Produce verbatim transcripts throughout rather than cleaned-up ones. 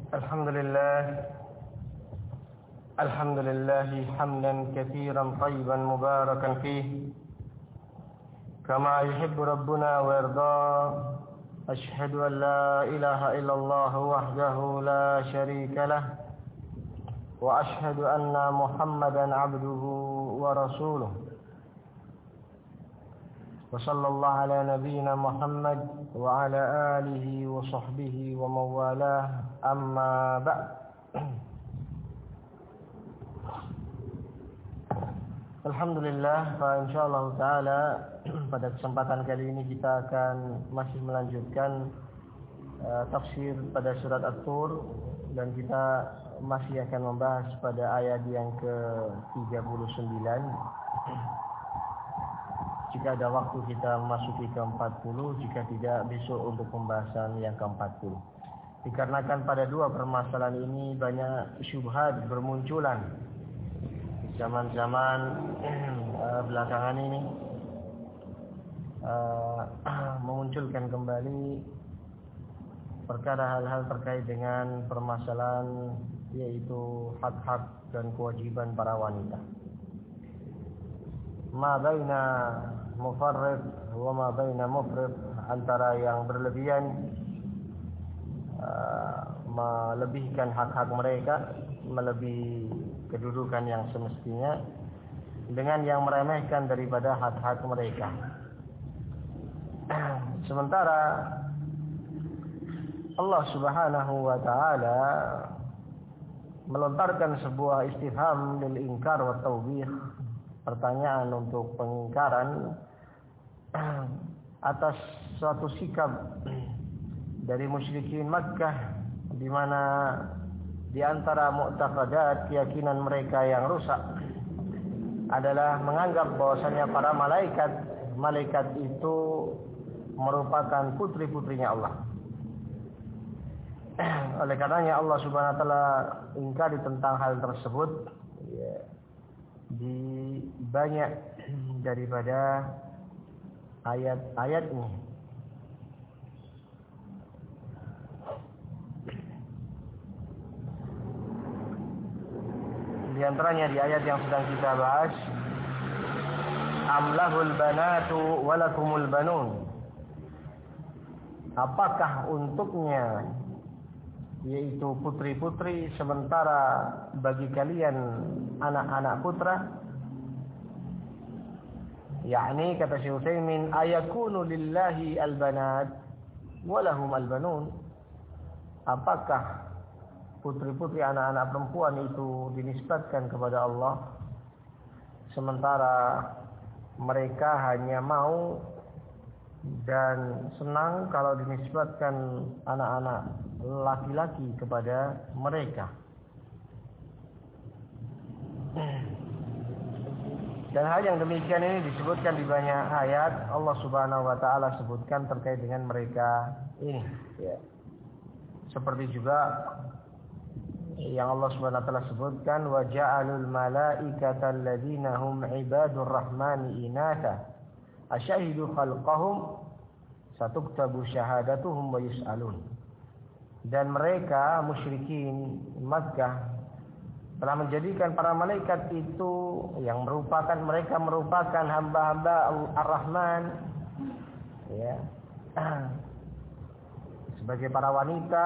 الحمد لله الحمد لله حمدا كثيرا طيبا مباركا فيه كما يحب ربنا ويرضى. أشهد أن لا إله إلا الله وحده لا شريك له وأشهد أن محمدا عبده ورسوله وصلى الله على نبينا محمد وعلى آله وصحبه ومن والاه. أما بعد. Alhamdulillah, fa insyaallah taala pada kesempatan kali ini kita akan masih melanjutkan uh, tafsir pada surat At-Tur, dan kita masih akan membahas pada ayat yang ke tiga puluh sembilan. Jika ada waktu kita memasuki ke empat puluh, jika tidak besok untuk pembahasan yang ke empat puluh. Dikarenakan pada dua permasalahan ini banyak syubhat bermunculan zaman-zaman uh, belakangan ini, uh, memunculkan kembali perkara hal-hal terkait dengan permasalahan yaitu hak-hak dan kewajiban para wanita. Ma baina mufarrid wa ma baina mufrid, antara yang berlebihan uh, melebihkan hak-hak mereka, melebihi kedudukan yang semestinya, dengan yang meremehkan daripada hak-hak mereka. Sementara Allah Subhanahu wa taala melontarkan sebuah istifham lil inkar wa tawbih, pertanyaan untuk pengingkaran atas suatu sikap dari musyrikin Makkah, di mana di antara mu'taqadat, keyakinan mereka yang rusak adalah menganggap bahwasanya para malaikat malaikat itu merupakan putri-putrinya Allah. Oleh karenanya Allah Subhanahu wa taala ingkari tentang hal tersebut ya, di banyak daripada ayat-ayatnya. Di antaranya di ayat yang sedang kita bahas, amlahul banatu walakumul banun. Apakah untuknya yaitu putri-putri, sementara bagi kalian anak-anak putra? Yakni kata Syekh Utsaimin, ayakunu lillahi albanat walahum albanun. Apakah putri-putri anak-anak perempuan itu dinisbatkan kepada Allah, sementara mereka hanya mau dan senang kalau dinisbatkan anak-anak laki-laki kepada mereka. Dan hal yang demikian ini disebutkan di banyak ayat. Allah Subhanahu wa taala sebutkan terkait dengan mereka ini ya. Seperti juga yang Allah Subhanahu wa taala sebutkan, wa ja'alul malaikata alladziina hum ibadur rahmani inatha asyahidu khalqahum satuktabu syahadatuhum wa yus'alun. Dan mereka musyrikin Makkah telah menjadikan para malaikat itu yang merupakan mereka merupakan hamba-hamba Ar-Rahman ya, sebagai para wanita.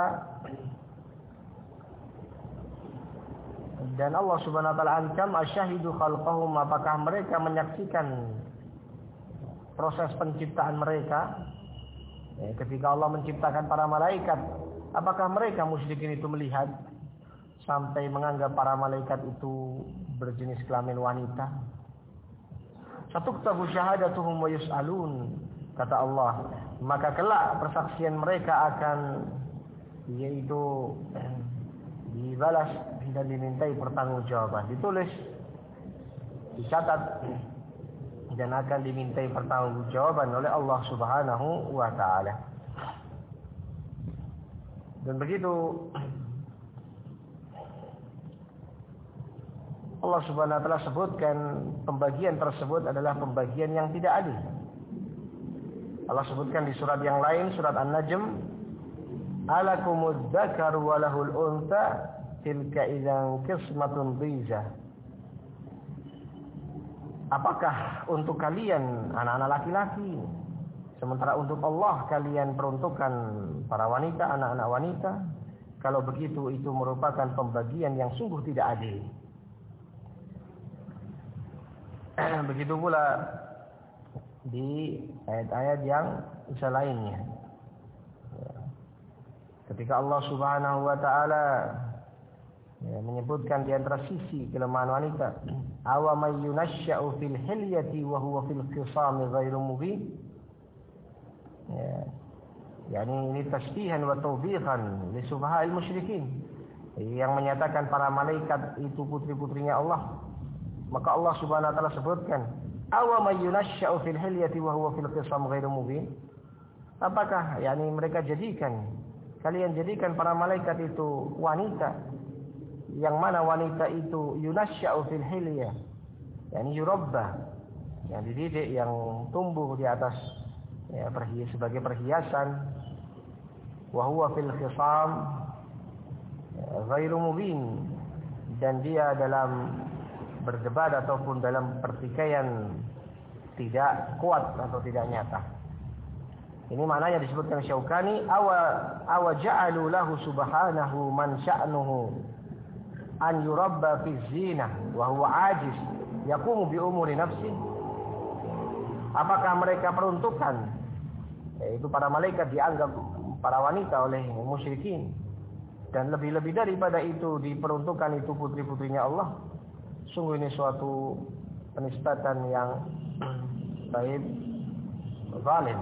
Dan Allah Subhanahu wa taala ancam asyahidu khalqahum, apakah mereka menyaksikan proses penciptaan mereka ya, ketika Allah menciptakan para malaikat, apakah mereka musyrikin itu melihat sampai menganggap para malaikat itu berjenis kelamin wanita? Satuktabu syahadatuhum wa yus'alun, kata Allah, maka kelak persaksian mereka akan yaitu dibalas dan dimintai pertanggungjawaban, ditulis, dicatat dan akan dimintai pertanggungjawaban oleh Allah Subhanahu wa taala. Dan begitu Allah Subhanahu wa taala sebutkan pembagian tersebut adalah pembagian yang tidak adil. Allah sebutkan di surat yang lain, surat An-Najm alakumud dzakaru wa lahul untha tilka idzan qismatun dhiza. Apakah untuk kalian anak-anak laki-laki, sementara untuk Allah kalian peruntukkan para wanita, anak-anak wanita? Kalau begitu itu merupakan pembagian yang sungguh tidak adil. Begitu pula di ayat-ayat yang selainnya. Ketika Allah Subhanahu wa taala ya, menyebutkan di antara sisi kelemahan wanita, awa may yunashsha'u fil hilyati wa huwa fil khisami ghairu mubin. Ya. Yani ini tasbihan wa tawbihan li subha'il musyrikin, yang menyatakan para malaikat itu putri-putrinya Allah. Maka Allah Subhanahu wa taala sebutkan, awa may yunashsha'u fil hilyati wa huwa fil khisami ghairu mubin. Apakah yani mereka jadikan, kalian jadikan para malaikat itu wanita, yang mana wanita itu yunashsha'u fil hilyah, yani yurabba, yang dididik, yang tumbuh di atas ya, perhias, sebagai perhiasan, wa huwa fil khisam ya, ghairu mubin, dan dia dalam berdebat ataupun dalam pertikaian tidak kuat atau tidak nyata. Ini maknanya disebutkan Syaukani, awa awa ja'alu lahu subhanahu man sya'nuhu an yurabba fi zinah wa huwa ajiz yaqumu bi umuri nafsi. Apakah mereka peruntukan, yaitu para malaikat dianggap para wanita oleh musyrikin, dan lebih-lebih daripada itu diperuntukkan itu putri-putrinya Allah? Sungguh ini suatu penisbatan yang baik, zalim.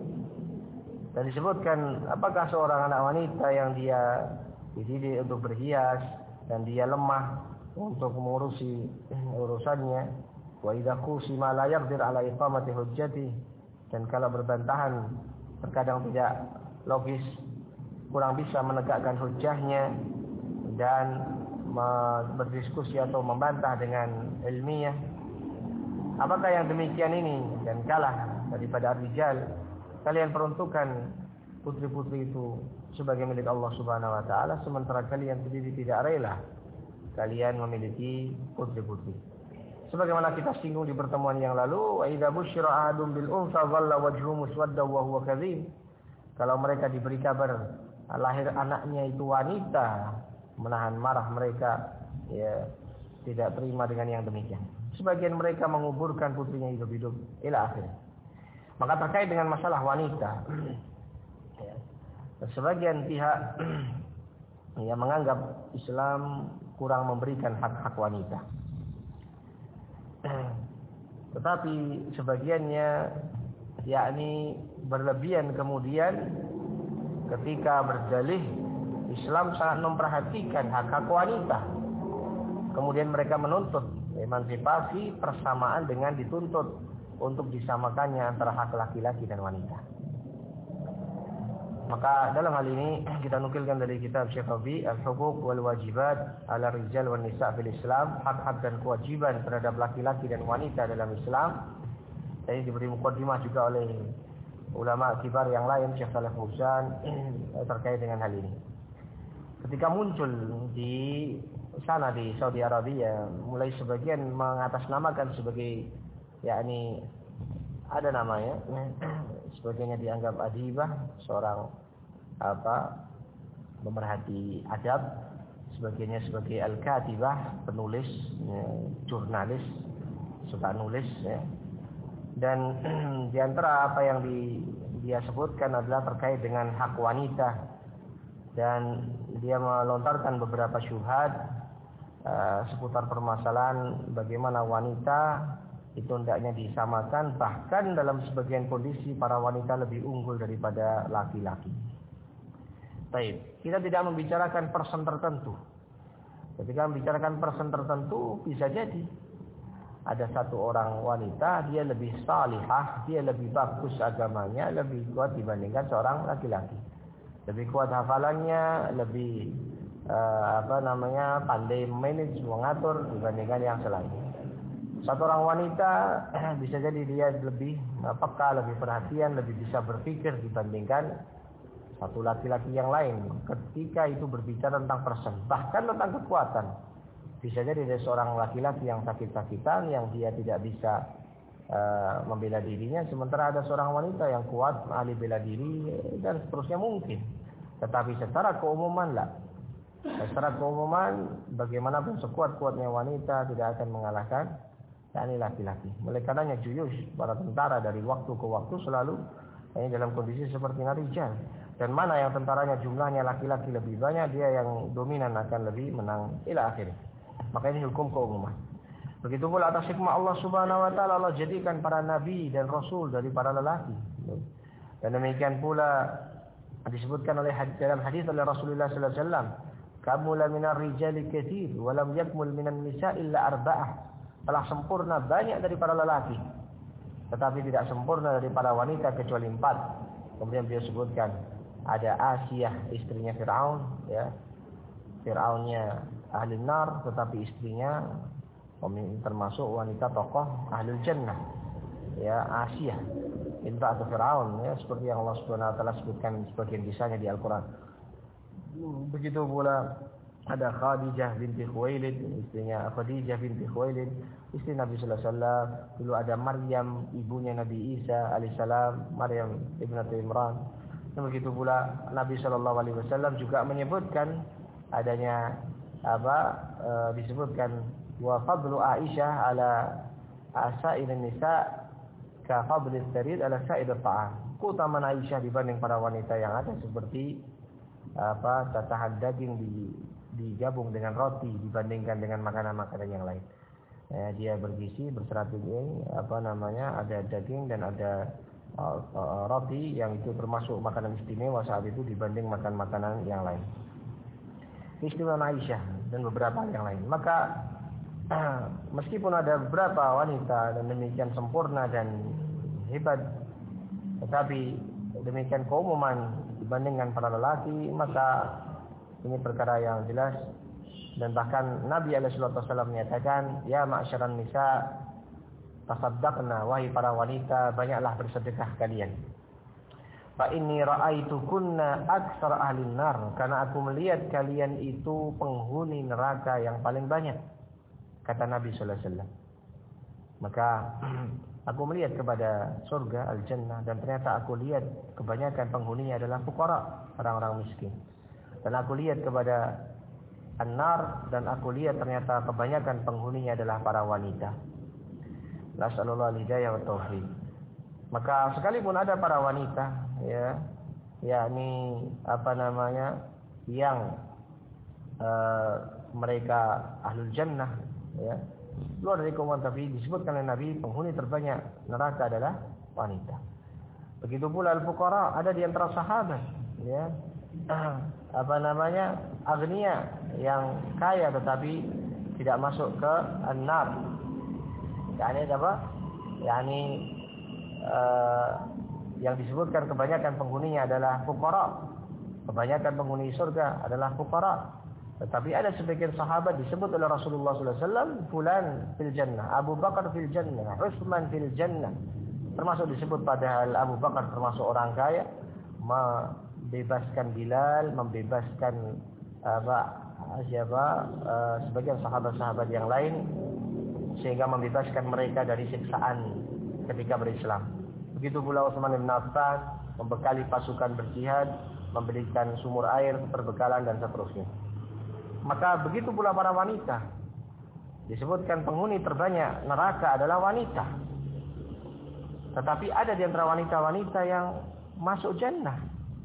Dan disebutkan, apakah seorang anak wanita yang dia dididik untuk berhias dan dia lemah untuk mengurusi urusannya, wa idza qusima la yaqdir ala iqamati hujjati, dan kalau berbantahan terkadang tidak logis, kurang bisa menegakkan hujjahnya dan berdiskusi atau membantah dengan ilmiah. Apakah yang demikian ini dan kalah daripada rijal, kalian peruntukkan putri-putri itu sebagai milik Allah Subhanahu wa taala, sementara kalian sendiri tidak rela kalian memiliki putri-putri. Sebagaimana kita singgung di pertemuan yang lalu, wa idza busyira ahadun bil unsa dhalla wajhuhu muswadda wa huwa kadzib. Kalau mereka diberi kabar lahir anaknya itu wanita, menahan marah mereka, ya, tidak terima dengan yang demikian. Sebagian mereka menguburkan putrinya hidup-hidup ila akhir. Maka terkait dengan masalah wanita, ya, sebagian pihak yang menganggap Islam kurang memberikan hak-hak wanita. Tetapi sebagiannya yakni berlebihan kemudian ketika berdalih Islam sangat memperhatikan hak-hak wanita, kemudian mereka menuntut emansipasi persamaan dengan dituntut untuk disamakannya antara hak laki-laki dan wanita. Maka dalam hal ini kita nukilkan dari kitab Syekh Rabi, Al-Huquq wal Wajibat ala Rijal wan Nisa fil Islam, hak-hak dan kewajiban terhadap laki-laki dan wanita dalam Islam. Ini diberi mukadimah juga oleh ulama kibar yang lain, Syekh Shalih Fauzan, terkait dengan hal ini. Ketika muncul di sana di Saudi Arabia, mulai sebagian mengatasnamakan sebagai, yakni ada namanya, sebagiannya dianggap adibah, seorang apa pemerhati adab, sebagiannya sebagai al-katibah, penulis, ya, jurnalis, suka nulis, ya. Dan di antara apa yang di, dia sebutkan adalah terkait dengan hak wanita, dan dia melontarkan beberapa syubhat uh, seputar permasalahan bagaimana wanita itu hendaknya disamakan, bahkan dalam sebagian kondisi para wanita lebih unggul daripada laki-laki. Baik, kita tidak membicarakan persen tertentu. Ketika membicarakan persen tertentu, bisa jadi ada satu orang wanita, dia lebih salihah, dia lebih bagus agamanya, lebih kuat dibandingkan seorang laki-laki. Lebih kuat hafalannya, lebih uh, apa namanya pandai manage, mengatur dibandingkan yang selainnya. Satu orang wanita bisa jadi dia lebih peka, lebih perhatian, lebih bisa berpikir dibandingkan satu laki-laki yang lain ketika itu berbicara tentang person, bahkan tentang kekuatan. Bisa jadi ada seorang laki-laki yang sakit-sakitan, yang dia tidak bisa uh, membela dirinya, sementara ada seorang wanita yang kuat, ahli bela diri, dan seterusnya mungkin. Tetapi secara keumuman lah, secara keumuman bagaimanapun sekuat-kuatnya wanita tidak akan mengalahkan yakni laki-laki. Oleh karenanya juyush para tentara dari waktu ke waktu selalu ini dalam kondisi seperti narijal. Dan mana yang tentaranya jumlahnya laki-laki lebih banyak, dia yang dominan akan lebih menang ila akhir. Maka ini hukum keumuman. Begitu pula atas hikmah Allah Subhanahu wa taala, Allah jadikan para nabi dan rasul dari para lelaki. Dan demikian pula disebutkan oleh dalam hadis oleh Rasulullah sallallahu alaihi wasallam, "Kamula minar rijali katsir wa lam yakmul minan nisa illa arba'ah." Telah sempurna banyak dari para lelaki, tetapi tidak sempurna dari para wanita kecuali empat. Kemudian beliau sebutkan ada Asiyah, istrinya Fir'aun, ya. Fir'aunnya ahli nar, tetapi istrinya termasuk wanita tokoh ahli jannah. Ya, Asiyah, imra'atu Fir'aun, ya, seperti yang Allah Subhanahu wa taala sebutkan sebagian kisahnya di Al-Qur'an. Begitu pula ada Khadijah binti Khuwailid, istrinya Khadijah binti Khuwailid, istri Nabi sallallahu alaihi wasallam. Dulu ada Maryam, ibunya Nabi Isa alaihissalam, Maryam ibnatu Imran. Dan begitu pula Nabi sallallahu alaihi wasallam juga menyebutkan adanya apa e, disebutkan wa fadlu Aisyah ala asa'ilin nisa ka fadlis sarid ala sa'id at-ta'am. Keutamaan Aisyah dibanding para wanita yang ada seperti apa tatahan daging di digabung dengan roti dibandingkan dengan makanan-makanan yang lain. Ya, dia bergizi, berserat ini apa namanya, ada daging dan ada uh, uh, roti yang itu termasuk makanan istimewa saat itu dibanding makan makanan yang lain. Istimewa Aisyah dan beberapa yang lain. Maka uh, meskipun ada beberapa wanita dan demikian sempurna dan hebat, tetapi demikian keumuman dibandingkan para lelaki, maka ini perkara yang jelas. Dan bahkan Nabi alaihi wasallam menyatakan, ya ma'syaran nisa tasaddaqna, wahai para wanita banyaklah bersedekah kalian. Fa inni ra'aitukunna aktsar ahli nar, karena aku melihat kalian itu penghuni neraka yang paling banyak, kata Nabi sallallahu alaihi wasallam. Maka aku melihat kepada surga al-jannah dan ternyata aku lihat kebanyakan penghuninya adalah fuqara, orang-orang miskin. Dan aku lihat kepada an-nar dan aku lihat ternyata kebanyakan penghuninya adalah para wanita. Nasallallahu al-hidayah wa taufiq. Maka sekalipun ada para wanita, ya, yakni apa namanya, yang uh, mereka ahlul jannah, ya, luar dari kaum, tapi disebutkan oleh Nabi penghuni terbanyak neraka adalah wanita. Begitu pula al-fuqara, ada di antara sahabat, ya, apa namanya, agniya yang kaya tetapi tidak masuk ke an-nar. Yani apa? Yani uh, yang disebutkan kebanyakan penghuninya adalah fuqara. Kebanyakan penghuni surga adalah fuqara. Tetapi ada sebagian sahabat disebut oleh Rasulullah sallallahu alaihi wasallam, fulan fil jannah, Abu Bakar fil jannah, Utsman fil jannah. Termasuk disebut padahal Abu Bakar termasuk orang kaya, membebaskan Bilal, membebaskan apa siapa uh, sebagian sahabat-sahabat yang lain, sehingga membebaskan mereka dari siksaan ketika berislam. Begitu pula Utsman bin Affan membekali pasukan berjihad, memberikan sumur air, perbekalan dan seterusnya. Maka begitu pula para wanita. Disebutkan penghuni terbanyak neraka adalah wanita. Tetapi ada di antara wanita-wanita yang masuk jannah.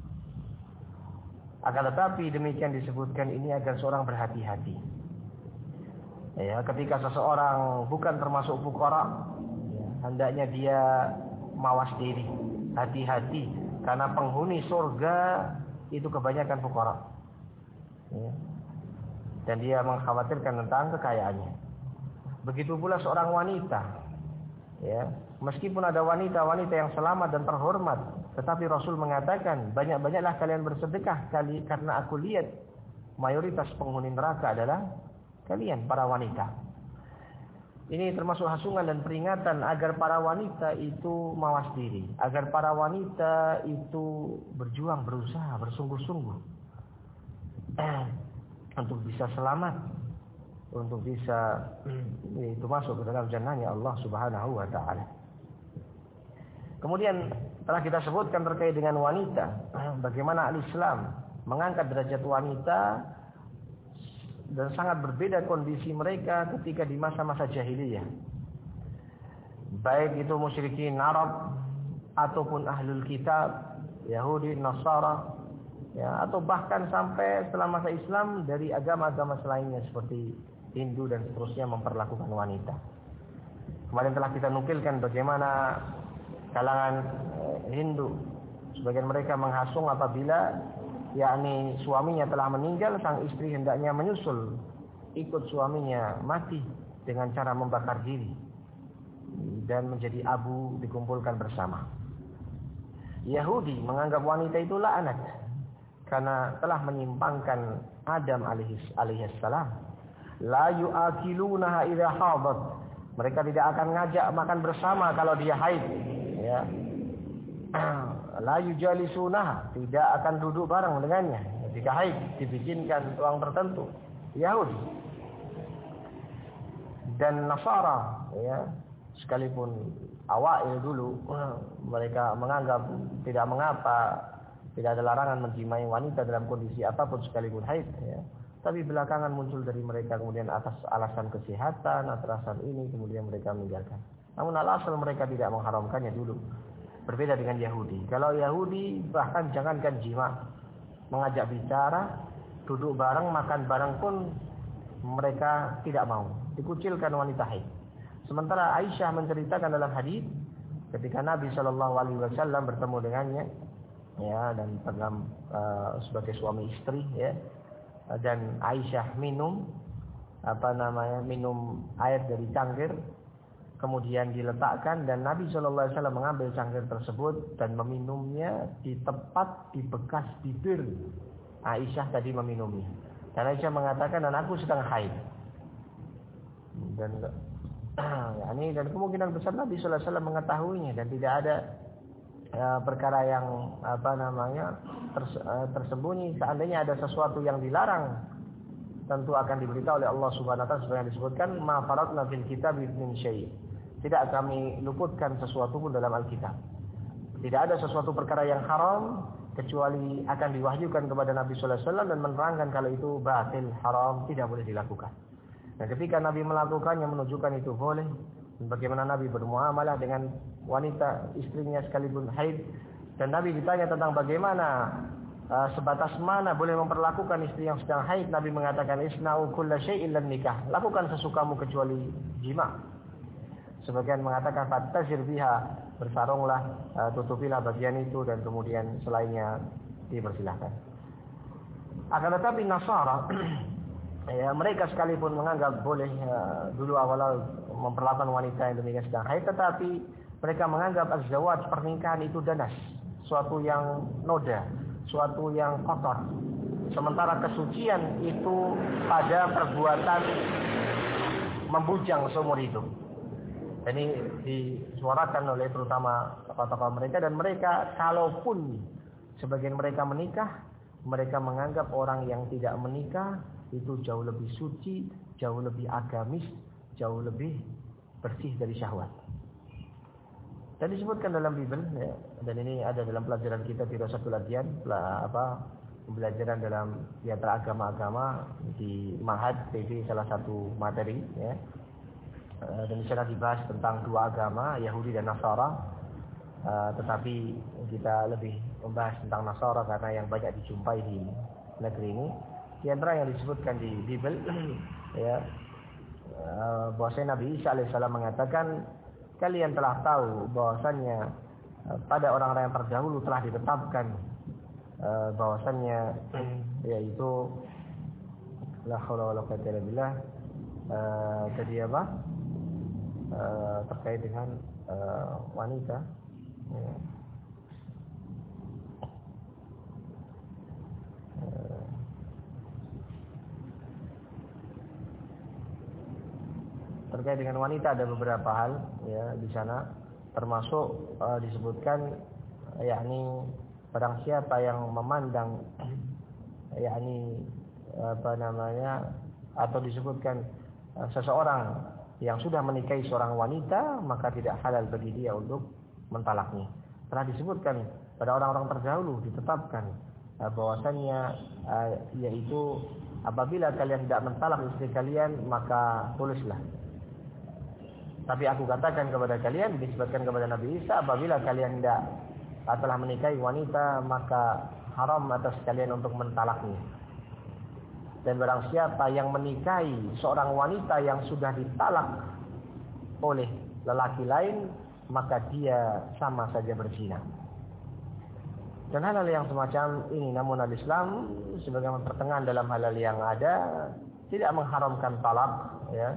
Akan tetapi demikian disebutkan ini agar seorang berhati-hati. Ya, ketika seseorang bukan termasuk fuqara, ya, hendaknya dia mawas diri, hati-hati, karena penghuni surga itu kebanyakan fuqara. Ya. Dan dia mengkhawatirkan tentang kekayaannya. Begitu pula seorang wanita, ya, meskipun ada wanita-wanita yang selamat dan terhormat, tetapi Rasul mengatakan, banyak-banyaklah kalian bersedekah kali, karena aku lihat mayoritas penghuni neraka adalah kalian para wanita. Ini termasuk hasungan dan peringatan agar para wanita itu mawas diri, agar para wanita itu berjuang, berusaha, bersungguh-sungguh untuk bisa selamat, untuk bisa itu masuk ke dalam jannahnya Allah Subhanahu wa taala. Kemudian telah kita sebutkan terkait dengan wanita, bagaimana al-Islam mengangkat derajat wanita dan sangat berbeda kondisi mereka ketika di masa-masa jahiliyah. Baik itu musyrikin Arab ataupun ahlul kitab, Yahudi, Nasara, ya, atau bahkan sampai setelah masa Islam dari agama-agama selainnya seperti Hindu dan seterusnya memperlakukan wanita. Kemarin telah kita nukilkan bagaimana kalangan Hindu sebagian mereka menghasung apabila yakni suaminya telah meninggal, sang istri hendaknya menyusul ikut suaminya mati dengan cara membakar diri dan menjadi abu dikumpulkan bersama. Yahudi menganggap wanita itu laknat karena telah menyimpangkan Adam alaihi salam. La yu'akilunaha idza hadat. Mereka tidak akan ngajak makan bersama kalau dia haid, ya. La yujalisunaha, tidak akan duduk bareng dengannya jika haid, dibikinkan ruang tertentu. Yahudi dan Nasara, ya, sekalipun awail dulu mereka menganggap tidak mengapa, tidak ada larangan menjimai wanita dalam kondisi apapun sekalipun haid, ya. Tapi belakangan muncul dari mereka kemudian atas alasan kesehatan, alasan ini kemudian mereka meninggalkan. Namun alhasil mereka tidak mengharamkannya dulu. Berbeda dengan Yahudi. Kalau Yahudi bahkan jangankan jima, mengajak bicara, duduk bareng, makan bareng pun mereka tidak mau. Dikucilkan wanita haid. Sementara Aisyah menceritakan dalam hadis ketika Nabi Shallallahu Alaihi Wasallam bertemu dengannya, ya, dan pernah uh, sebagai suami istri, ya, dan Aisyah minum apa namanya minum air dari cangkir, kemudian diletakkan dan Nabi Shallallahu Alaihi Wasallam mengambil cangkir tersebut dan meminumnya di tepat di bekas bibir Aisyah tadi meminumnya. Dan Aisyah mengatakan, dan aku sedang haid. Dan ya, ini dan kemungkinan besar Nabi Shallallahu Alaihi Wasallam mengetahuinya dan tidak ada ya, perkara yang apa namanya ters, uh, tersembunyi. Seandainya ada sesuatu yang dilarang, tentu akan diberitahu oleh Allah Subhanahu wa taala seperti yang disebutkan, ma faratna fil kitab min syai'. Tidak kami luputkan sesuatu pun dalam Alkitab. Tidak ada sesuatu perkara yang haram kecuali akan diwahyukan kepada Nabi sallallahu alaihi wasallam dan menerangkan kalau itu batil, haram, tidak boleh dilakukan. Dan ketika Nabi melakukannya menunjukkan itu boleh. Dan bagaimana Nabi bermuamalah dengan wanita istrinya sekalipun haid. Dan Nabi ditanya tentang bagaimana uh, sebatas mana boleh memperlakukan istri yang sedang haid. Nabi mengatakan, isna'u kulla syai'in lan nikah. Lakukan sesukamu kecuali jima. Sebagian mengatakan fattazir biha, bersarunglah, uh, tutupilah bagian itu dan kemudian selainnya dipersilahkan. Akan tetapi Nasara ya, mereka sekalipun menganggap boleh uh, dulu awal memperlakukan wanita yang demikian sedang haid, tetapi mereka menganggap az-zawaj, pernikahan itu danas, suatu yang noda, suatu yang kotor. Sementara kesucian itu pada perbuatan membujang seumur hidup. Ini disuarakan oleh terutama tokoh-tokoh mereka, dan mereka kalaupun sebagian mereka menikah, mereka menganggap orang yang tidak menikah itu jauh lebih suci, jauh lebih agamis, jauh lebih bersih dari syahwat. Dan disebutkan dalam Bible, ya, dan ini ada dalam pelajaran kita di Rosatul Adyan, apa pembelajaran dalam di antara agama-agama di Mahad P D, salah satu materi, ya. Dan di sana dibahas tentang dua agama, Yahudi dan Nasara. Uh, tetapi kita lebih membahas tentang Nasara karena yang banyak dijumpai di negeri ini. Di antara yang disebutkan di Bible, ya, uh, bahwasanya Nabi Isa alaihissalam mengatakan, kalian telah tahu bahwasannya uh, pada orang-orang yang terdahulu telah ditetapkan uh, bahwasannya yaitu la haula wala quwwata illa billah, uh, jadi apa? Uh, terkait dengan uh, wanita, ya. uh, terkait dengan wanita ada beberapa hal ya di sana, termasuk uh, disebutkan yakni barang siapa yang memandang yakni apa namanya atau disebutkan uh, seseorang yang sudah menikahi seorang wanita maka tidak halal bagi dia untuk mentalaknya. Telah disebutkan pada orang-orang terdahulu ditetapkan uh, bahwasannya uh, yaitu apabila kalian tidak mentalak istri kalian maka tulislah. Tapi aku katakan kepada kalian, disebutkan kepada Nabi Isa, apabila kalian tidak telah menikahi wanita maka haram atas kalian untuk mentalaknya. Dan barang siapa yang menikahi seorang wanita yang sudah ditalak oleh lelaki lain maka dia sama saja berzina. Dan hal-hal yang semacam ini, namun al-Islam sebagai pertengahan dalam hal-hal yang ada tidak mengharamkan talak, ya,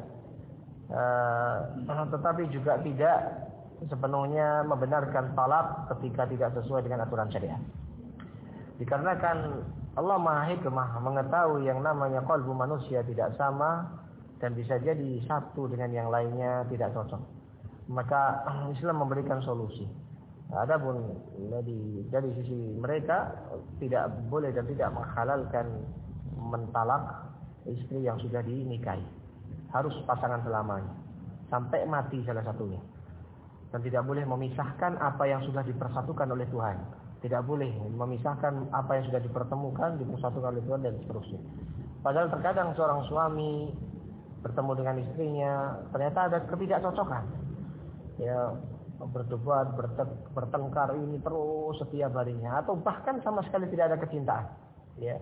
uh, tetapi juga tidak sepenuhnya membenarkan talak ketika tidak sesuai dengan aturan syariat. Dikarenakan Allah Maha Hikmah mengetahui yang namanya qalbu manusia tidak sama dan bisa jadi satu dengan yang lainnya tidak cocok. Maka Islam memberikan solusi. Adapun dari dari sisi mereka tidak boleh dan tidak menghalalkan mentalak istri yang sudah dinikahi. Harus pasangan selamanya sampai mati salah satunya. Dan tidak boleh memisahkan apa yang sudah dipersatukan oleh Tuhan. Tidak boleh memisahkan apa yang sudah dipertemukan, dipersatukan oleh Tuhan dan seterusnya. Padahal terkadang seorang suami bertemu dengan istrinya ternyata ada ketidakcocokan. Ya, berdebat, bertengkar ini terus setiap harinya, atau bahkan sama sekali tidak ada kecintaan, ya.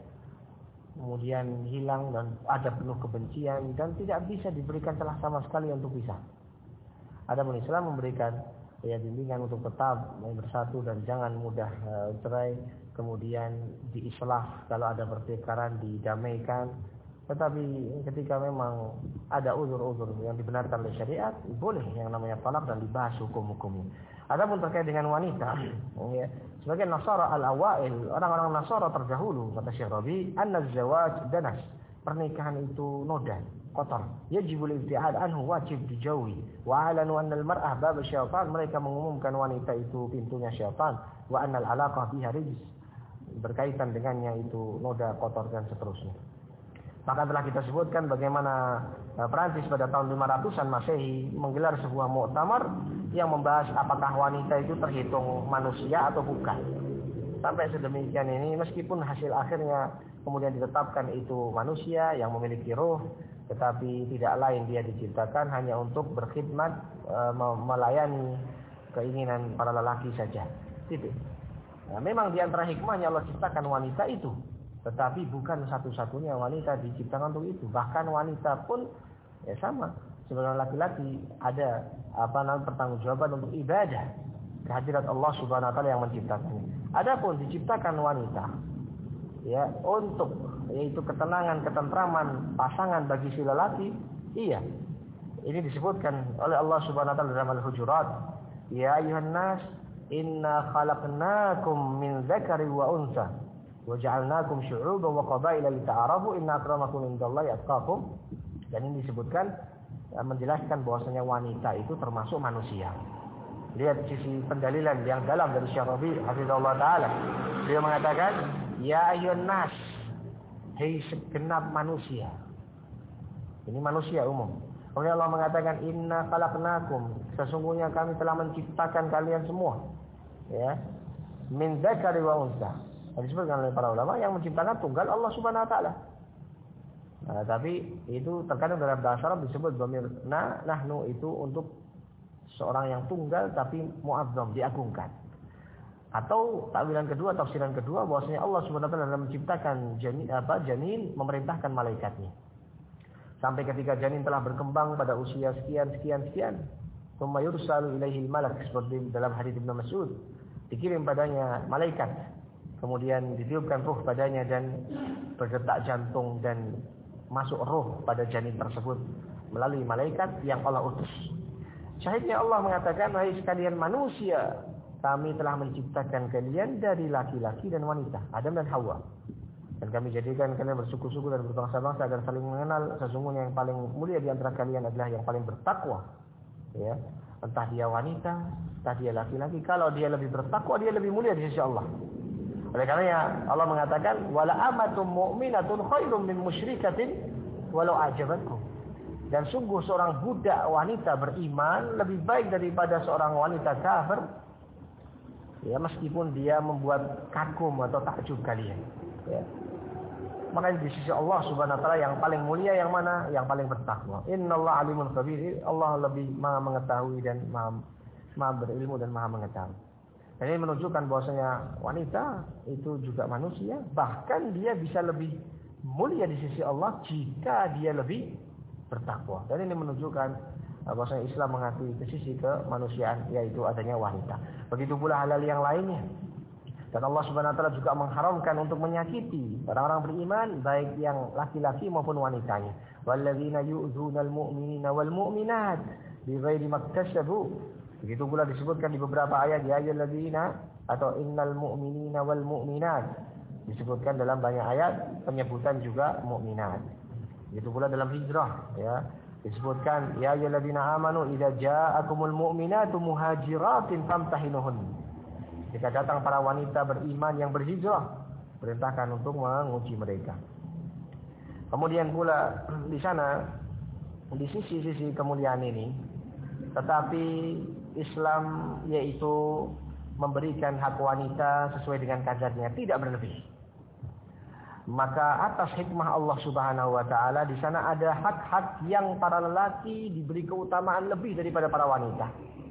Kemudian hilang dan ada penuh kebencian dan tidak bisa diberikan celah sama sekali untuk pisah. Adapun Islam memberikan ya bimbingan untuk tetap bersatu dan jangan mudah uh, cerai, kemudian diislah kalau ada pertengkaran didamaikan. Tetapi ketika memang ada uzur-uzur yang dibenarkan oleh syariat, boleh yang namanya talak dan dibahas hukum-hukumnya. Adapun terkait dengan wanita, ya, sebagai Nasara al-awail, orang-orang Nasara terdahulu, kata Syekh Rabi, an-zawaj danas, pernikahan itu noda, kotor. Yajibul ibtiad anhu, wajib dijauhi. Wa alanu anna al-mar'ah bab syaitan, mereka mengumumkan wanita itu pintunya syaitan, wa anna al-alaqah biha rijs, berkaitan dengannya itu noda, kotor dan seterusnya. Maka telah kita sebutkan bagaimana Perancis pada tahun lima ratusan Masehi menggelar sebuah muktamar yang membahas apakah wanita itu terhitung manusia atau bukan. Sampai sedemikian ini, meskipun hasil akhirnya kemudian ditetapkan itu manusia yang memiliki ruh, tetapi tidak lain dia diciptakan hanya untuk berkhidmat, e, melayani keinginan para lelaki saja. Titik. Nah, memang di antara hikmahnya Allah ciptakan wanita itu. Tetapi bukan satu-satunya wanita diciptakan untuk itu. Bahkan wanita pun ya sama. Sebenarnya laki-laki ada apa namanya pertanggungjawaban untuk ibadah kehadirat Allah Subhanahu wa taala yang menciptakannya. Adapun diciptakan wanita ya untuk yaitu ketenangan, ketentraman pasangan bagi si lelaki, iya. Ini disebutkan oleh Allah Subhanahu wa taala dalam Al-Hujurat, ya ayuhan nas inna khalaqnakum min dzakari wa untha waja'alnakum syu'uban wa qabaila lita'arafu inna akramakum indallahi atqakum. Dan ini disebutkan menjelaskan bahwasanya wanita itu termasuk manusia. Lihat sisi pendalilan yang dalam dari Syekh Rabi hafizallahu taala. Beliau mengatakan, ya ayyuhan nas, hei segenap manusia. Ini manusia umum. Kemudian Allah mengatakan, inna khalaqnakum, sesungguhnya kami telah menciptakan kalian semua. Ya. Min dzakari wa untha. Disebutkan oleh para ulama yang menciptakan tunggal Allah Subhanahu wa taala. Nah, tapi itu terkadang dalam bahasa Arab disebut dhamir na nahnu itu untuk seorang yang tunggal tapi mu'azzam, diagungkan. Atau takwilan kedua, tafsiran kedua bahwasanya Allah Subhanahu wa taala dalam menciptakan janin apa janin memerintahkan malaikatnya. Sampai ketika janin telah berkembang pada usia sekian sekian sekian, tsumma yursalu ilaihi malak, seperti dalam hadits Ibnu Mas'ud, dikirim padanya malaikat. Kemudian ditiupkan ruh padanya dan berdetak jantung dan masuk ruh pada janin tersebut melalui malaikat yang Allah utus. Syahidnya Allah mengatakan, wahai sekalian manusia, kami telah menciptakan kalian dari laki-laki dan wanita, Adam dan Hawa. Dan kami jadikan kalian bersuku-suku dan berbangsa-bangsa agar saling mengenal. Sesungguhnya yang paling mulia di antara kalian adalah yang paling bertakwa. Ya, entah dia wanita, entah dia laki-laki. Kalau dia lebih bertakwa, dia lebih mulia di sisi Allah. Oleh karenanya Allah mengatakan, wala amatum mu'minatun khairum min musyrikatin walau ajabatkum. Dan sungguh seorang budak wanita beriman lebih baik daripada seorang wanita kafir. Ya, meskipun dia membuat kagum atau takjub kalian. Ya. Makanya di sisi Allah Subhanahu wa taala yang paling mulia yang mana? Yang paling bertakwa. Innallaha alimun khabir. Allah lebih Maha mengetahui dan Maha, Maha berilmu dan Maha mengetahui. Dan ini menunjukkan bahwasanya wanita itu juga manusia, bahkan dia bisa lebih mulia di sisi Allah jika dia lebih bertakwa. Dan ini menunjukkan bahwasanya Islam mengakui ke sisi kemanusiaan, yaitu adanya wanita. Begitu pula hal-hal yang lainnya. Dan Allah Subhanahu wa taala juga mengharamkan untuk menyakiti orang-orang beriman, baik yang laki-laki maupun wanitanya. Walladzina yu'dzunal mu'minina wal mu'minat bighairi maktasabu. Begitu pula disebutkan di beberapa ayat, ya ayyuhalladzina atau innal mu'minina wal mu'minat. Disebutkan dalam banyak ayat penyebutan juga mukminat. Begitu pula dalam hijrah, ya. Disebutkan ya ayyuhalladzina amanu idza ja'akumul mu'minatu muhajiratin famtahinuhun. Jika datang para wanita beriman yang berhijrah, perintahkan untuk menguji mereka. Kemudian pula di sana, di sisi-sisi kemuliaan ini, tetapi Islam yaitu memberikan hak wanita sesuai dengan kadarnya, tidak berlebih. Maka atas hikmah Allah Subhanahu wa taala di sana ada hak-hak yang para lelaki diberi keutamaan lebih daripada para wanita.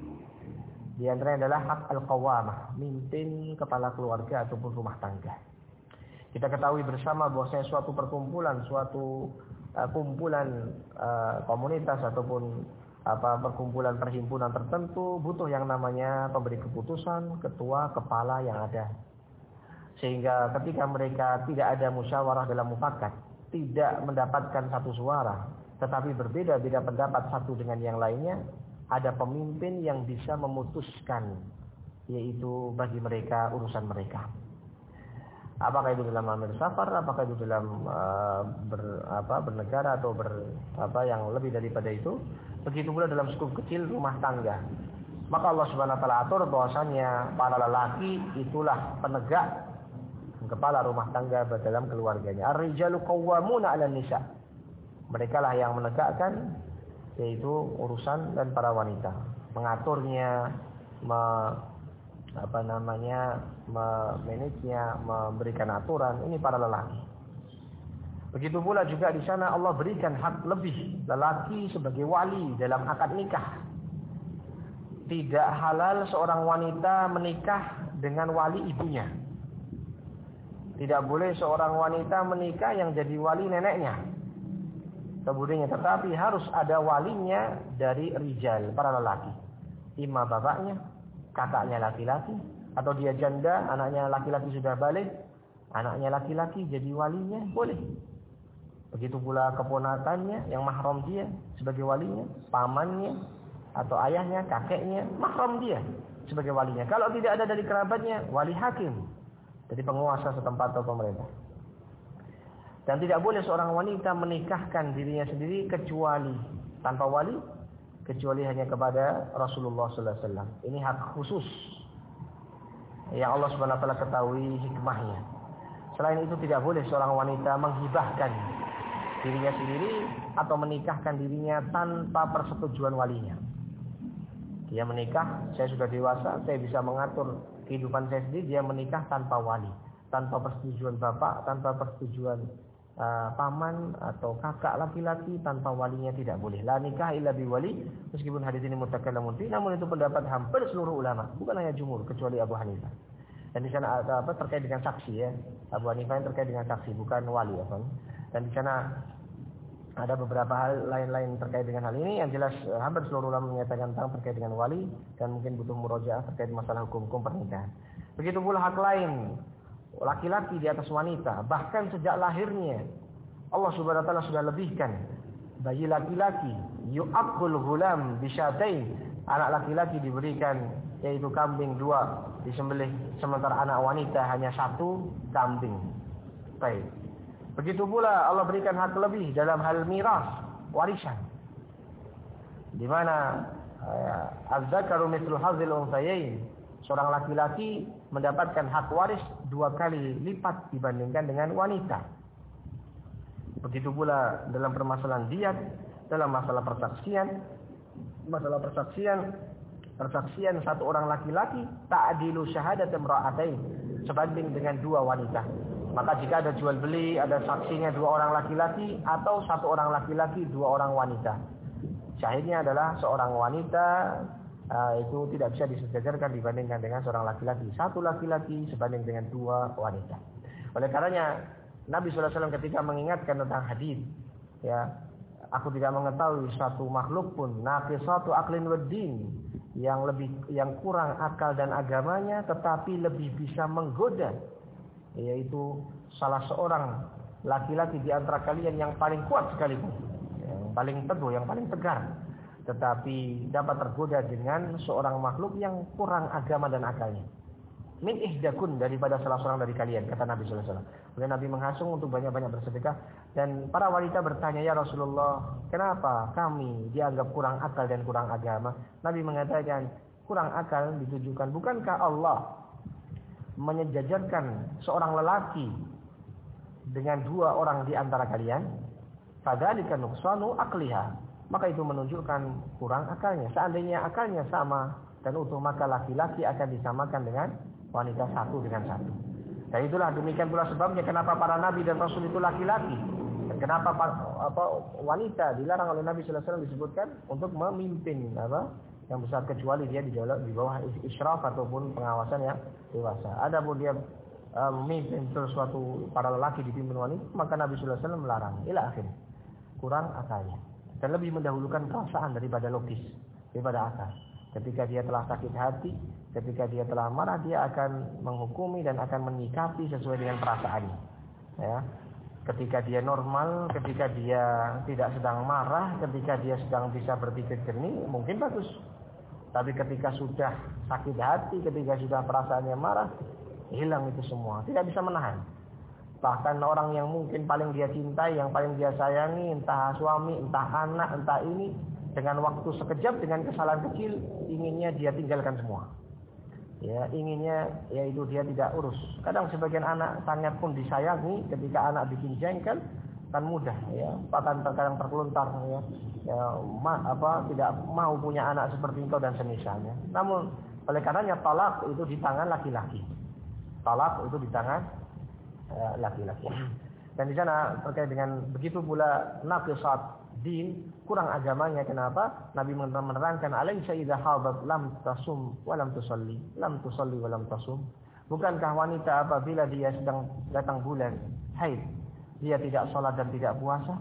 Di antaranya adalah hak al-qawamah, mimpin kepala keluarga ataupun rumah tangga. Kita ketahui bersama bahwasanya suatu perkumpulan, suatu uh, kumpulan uh, komunitas ataupun apa perkumpulan perhimpunan tertentu butuh yang namanya pemberi keputusan, ketua, kepala yang ada. Sehingga ketika mereka tidak ada musyawarah dalam mufakat, tidak mendapatkan satu suara, tetapi berbeda-beda pendapat satu dengan yang lainnya, ada pemimpin yang bisa memutuskan, yaitu bagi mereka urusan mereka. Apakah itu dalam amir safar, apakah itu dalam uh, ber, apa, bernegara atau ber, apa yang lebih daripada itu. Begitu pula dalam skup kecil rumah tangga. Maka Allah Subhanahu wa taala atur bahwasanya para lelaki itulah penegak kepala rumah tangga dalam keluarganya. Ar-rijalu qawwamuna 'alan nisa. Mereka lah yang menegakkan, yaitu urusan dan para wanita, mengaturnya, me, apa namanya, memanagenya, memberikan aturan. Ini para lelaki. Begitu pula juga di sana Allah berikan hak lebih lelaki sebagai wali dalam akad nikah. Tidak halal seorang wanita menikah dengan wali ibunya. Tidak boleh seorang wanita menikah yang jadi wali neneknya, kemudiannya, tetapi harus ada walinya dari rijal, para lelaki. Ima bapaknya, kakaknya laki-laki, atau dia janda, anaknya laki-laki sudah balik, anaknya laki-laki jadi walinya, boleh. Begitu pula keponakannya yang mahram dia sebagai walinya, pamannya atau ayahnya, kakeknya, mahram dia sebagai walinya. Kalau tidak ada dari kerabatnya, wali hakim, dari penguasa setempat atau pemerintah. Dan tidak boleh seorang wanita menikahkan dirinya sendiri kecuali tanpa wali, kecuali hanya kepada Rasulullah sallallahu alaihi wasallam. Ini hak khusus yang Allah Subhanahu wa taala ketahui hikmahnya. Selain itu tidak boleh seorang wanita menghibahkan dirinya sendiri atau menikahkan dirinya tanpa persetujuan walinya. Dia menikah, saya sudah dewasa, saya bisa mengatur kehidupan saya sendiri. Dia menikah tanpa wali, tanpa persetujuan bapak, tanpa persetujuan uh, paman atau kakak laki-laki, tanpa walinya tidak boleh. La nikah illa bi wali, meskipun hadis ini mutakallamun fi, namun itu pendapat hampir seluruh ulama, bukan hanya jumhur kecuali Abu Hanifah. Dan di sana ada apa terkait dengan saksi, ya. Abu Hanifah yang terkait dengan saksi, bukan wali, ya, kan? Dan di sana ada beberapa hal lain-lain terkait dengan hal ini. Yang jelas hampir seluruh ulama menyatakan tentang terkait dengan wali, dan mungkin butuh murojaah terkait masalah hukum-hukum pernikahan. Begitu pula hak lain laki-laki di atas wanita, bahkan sejak lahirnya Allah Subhanahu wa taala sudah lebihkan bayi laki-laki yu'aqul ghulam bisyatain, anak laki-laki diberikan yaitu kambing dua disembelih, sementara anak wanita hanya satu kambing. Baik. Begitu pula Allah berikan hak lebih dalam hal miras, warisan. Di mana uh, az-zakaru mithlu hadzil unthayain, seorang laki-laki mendapatkan hak waris dua kali lipat dibandingkan dengan wanita. Begitu pula dalam permasalahan diat, dalam masalah persaksian, masalah persaksian, persaksian satu orang laki-laki ta'dilu syahadat imra'atain, sebanding dengan dua wanita. Maka jika ada jual beli, ada saksinya dua orang laki-laki atau satu orang laki-laki, dua orang wanita. Syahidnya adalah seorang wanita, uh, itu tidak bisa disejajarkan dibandingkan dengan seorang laki-laki. Satu laki-laki sebanding dengan dua wanita. Oleh karenanya Nabi sallallahu alaihi wasallam ketika mengingatkan tentang hadis, ya, aku tidak mengetahui satu makhluk pun naqisatu aqlin waddin, yang lebih yang kurang akal dan agamanya tetapi lebih bisa menggoda, yaitu salah seorang laki-laki di antara kalian yang paling kuat sekalipun, yang paling teguh, yang paling tegar, tetapi dapat tergoda dengan seorang makhluk yang kurang agama dan akalnya. Min ihdakun, daripada salah seorang dari kalian, kata Nabi sallallahu alaihi wasallam. Kemudian Nabi menghasung untuk banyak-banyak bersedekah, dan para wanita bertanya, ya Rasulullah, kenapa kami dianggap kurang akal dan kurang agama? Nabi mengatakan, kurang akal ditujukan, bukankah Allah menyejajarkan seorang lelaki dengan dua orang di antara kalian? Fadzalika nuqsanu aqliha, maka itu menunjukkan kurang akalnya. Seandainya akalnya sama dan utuh, maka laki-laki akan disamakan dengan wanita satu dengan satu. Dan itulah demikian pula sebabnya kenapa para nabi dan rasul itu laki-laki, dan kenapa apa wanita dilarang oleh Nabi sallallahu alaihi wasallam disebutkan untuk memimpin apa yang besar, kecuali dia di bawah, di bawah isyraf ataupun pengawasan yang dewasa. Adapun dia uh, memimpin sesuatu para lelaki dipimpin wanita, maka Nabi sallallahu alaihi wasallam melarang. Ila akhir. Kurang akalnya dan lebih mendahulukan perasaan daripada logis, daripada akal. Ketika dia telah sakit hati, ketika dia telah marah, dia akan menghukumi dan akan menyikapi sesuai dengan perasaannya. Ya. Ketika dia normal, ketika dia tidak sedang marah, ketika dia sedang bisa berpikir jernih, mungkin bagus. Tapi ketika sudah sakit hati, ketika sudah perasaannya marah, hilang itu semua. Tidak bisa menahan. Bahkan orang yang mungkin paling dia cintai, yang paling dia sayangi, entah suami, entah anak, entah ini, dengan waktu sekejap, dengan kesalahan kecil, inginnya dia tinggalkan semua. Ya, inginnya yaitu dia tidak urus. Kadang sebagian anak sangat pun disayangi, ketika anak bikin jengkel kan mudah, ya, bahkan terkadang terkeluntar, ya, ya ma, apa tidak mau punya anak seperti engkau dan semisalnya. Namun oleh karenanya talak itu di tangan laki-laki. Talak itu di tangan ya, laki-laki. Dan di sana terkait dengan begitu pula naqisat din, kurang agamanya. Kenapa? Nabi menerangkan, alaysa idza hadat lam tasum wa lam tusalli, lam tusalli wa lam tasum. Bukankah wanita apabila dia sedang datang bulan haid, dia tidak salat dan tidak puasa?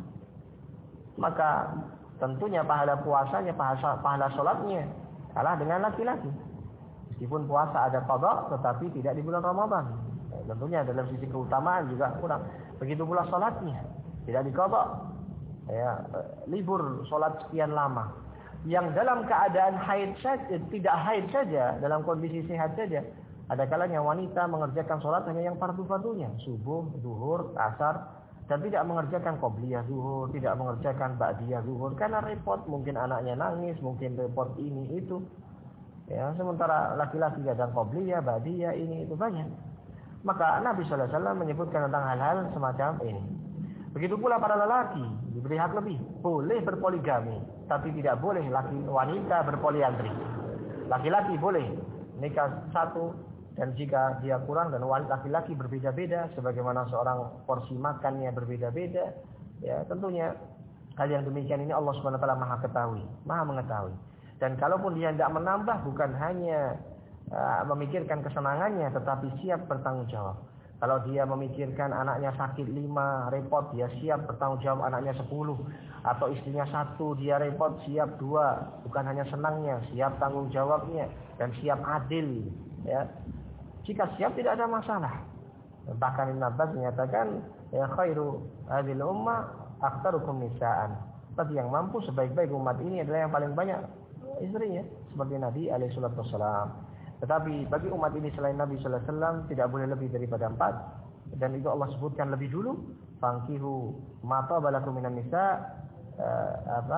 Maka tentunya pahala puasanya, pahala, pahala salatnya kalah dengan laki-laki. Meskipun puasa ada qada, tetapi tidak di bulan Ramadan. Ya, tentunya dalam sisi keutamaan juga kurang. Begitu pula salatnya tidak diqada. Ya, libur sholat sekian lama, yang dalam keadaan haid saja, tidak haid saja, dalam kondisi sehat saja, ada kalanya wanita mengerjakan sholat hanya yang fardu-fardunya, subuh, zuhur, asar, dan tidak mengerjakan qobliyah zuhur, tidak mengerjakan ba'diyah zuhur, karena repot, mungkin anaknya nangis, mungkin repot ini itu. Ya, sementara laki-laki kadang qobliyah, ba'diyah, ini itu banyak. Maka Nabi sallallahu alaihi wasallam menyebutkan tentang hal-hal semacam ini. Begitu pula para lelaki diberi hak lebih, boleh berpoligami, tapi tidak boleh laki wanita berpoliandri. Laki-laki boleh nikah satu, dan jika dia kurang, dan wanita laki-laki berbeda-beda, sebagaimana seorang porsi makannya berbeda-beda, ya tentunya hal yang demikian ini Allah Subhanahu wa taala Maha ketahui, Maha mengetahui. Dan kalaupun dia tidak menambah, bukan hanya uh, memikirkan kesenangannya, tetapi siap bertanggung jawab. Kalau dia memikirkan anaknya sakit lima, repot, dia siap bertanggung jawab anaknya sepuluh. Atau istrinya satu, dia repot, siap dua. Bukan hanya senangnya, siap tanggung jawabnya. Dan siap adil. Ya. Jika siap tidak ada masalah. Bahkan Ibn Abbas menyatakan, ya khairu hadil ummah aktsarukum nisaan. Tapi yang mampu sebaik-baik umat ini adalah yang paling banyak istrinya. Seperti Nabi alaihi salatu wassalam. Tetapi bagi umat ini selain Nabi sallallahu alaihi wasallam tidak boleh lebih daripada empat. Dan itu Allah sebutkan lebih dulu, fankihu ma taba lakum minan nisa uh, apa?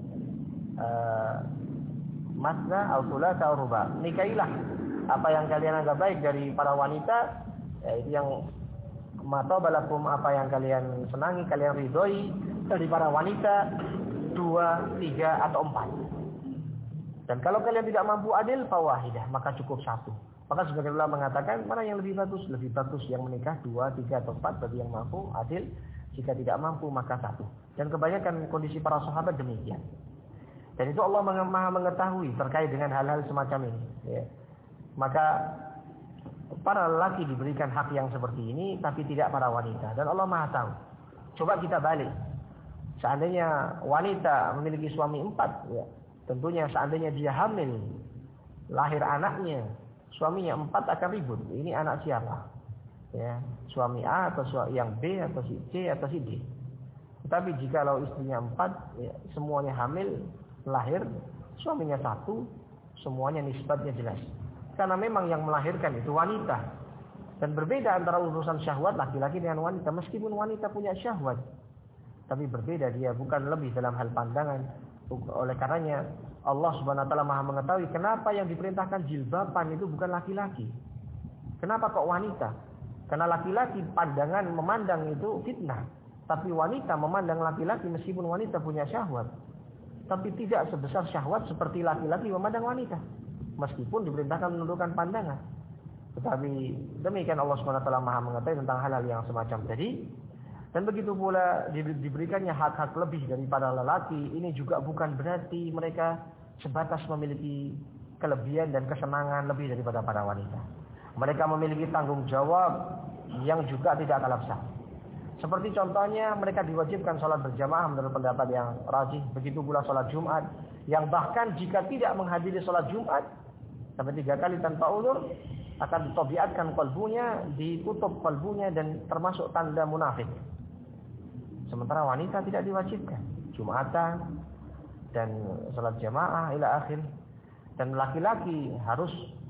Uh, masna aw thulatha aw ruba. Nikahilah apa yang kalian anggap baik dari para wanita, yaitu yang ma taba lakum, apa yang kalian senangi, kalian ridhoi dari para wanita, dua, tiga atau empat. Dan kalau kalian tidak mampu adil, fawahidah, maka cukup satu. Maka sebagian ulama mengatakan mana yang lebih bagus? Lebih bagus yang menikah dua, tiga atau empat bagi yang mampu adil. Jika tidak mampu maka satu. Dan kebanyakan kondisi para sahabat demikian. Dan itu Allah Maha mengetahui terkait dengan hal-hal semacam ini. Ya. Maka para lelaki diberikan hak yang seperti ini, tapi tidak para wanita. Dan Allah Maha tahu. Coba kita balik. Seandainya wanita memiliki suami empat, ya, tentunya seandainya dia hamil, lahir anaknya, suaminya empat akan ribut. Ini anak siapa? Ya, suami A atau suami yang B atau si C atau si D. Tetapi jika kalau istrinya empat, ya, semuanya hamil, lahir, suaminya satu, semuanya nisbatnya jelas. Karena memang yang melahirkan itu wanita. Dan berbeda antara urusan syahwat laki-laki dengan wanita. Meskipun wanita punya syahwat, tapi berbeda dia, bukan lebih dalam hal pandangan. Oleh karenanya Allah Subhanahu wa taala Maha mengetahui kenapa yang diperintahkan jilbaban itu bukan laki-laki. Kenapa kok wanita? Karena laki-laki pandangan memandang itu fitnah, tapi wanita memandang laki-laki meskipun wanita punya syahwat, tapi tidak sebesar syahwat seperti laki-laki memandang wanita. Meskipun diperintahkan menundukkan pandangan, tetapi demikian Allah Subhanahu wa taala Maha mengetahui tentang hal-hal yang semacam tadi. Dan begitu pula diberikannya hak-hak lebih daripada lelaki, ini juga bukan berarti mereka sebatas memiliki kelebihan dan kesenangan lebih daripada para wanita. Mereka memiliki tanggung jawab yang juga tidak kalah besar. Seperti contohnya mereka diwajibkan sholat berjamaah menurut pendapat yang rajih. Begitu pula sholat Jumat, yang bahkan jika tidak menghadiri sholat Jumat sampai tiga kali tanpa uzur, akan ditobiatkan kalbunya, ditutup kalbunya, dan termasuk tanda munafik. Sementara wanita tidak diwajibkan Jumatan dan salat jamaah ila akhir. Dan laki-laki harus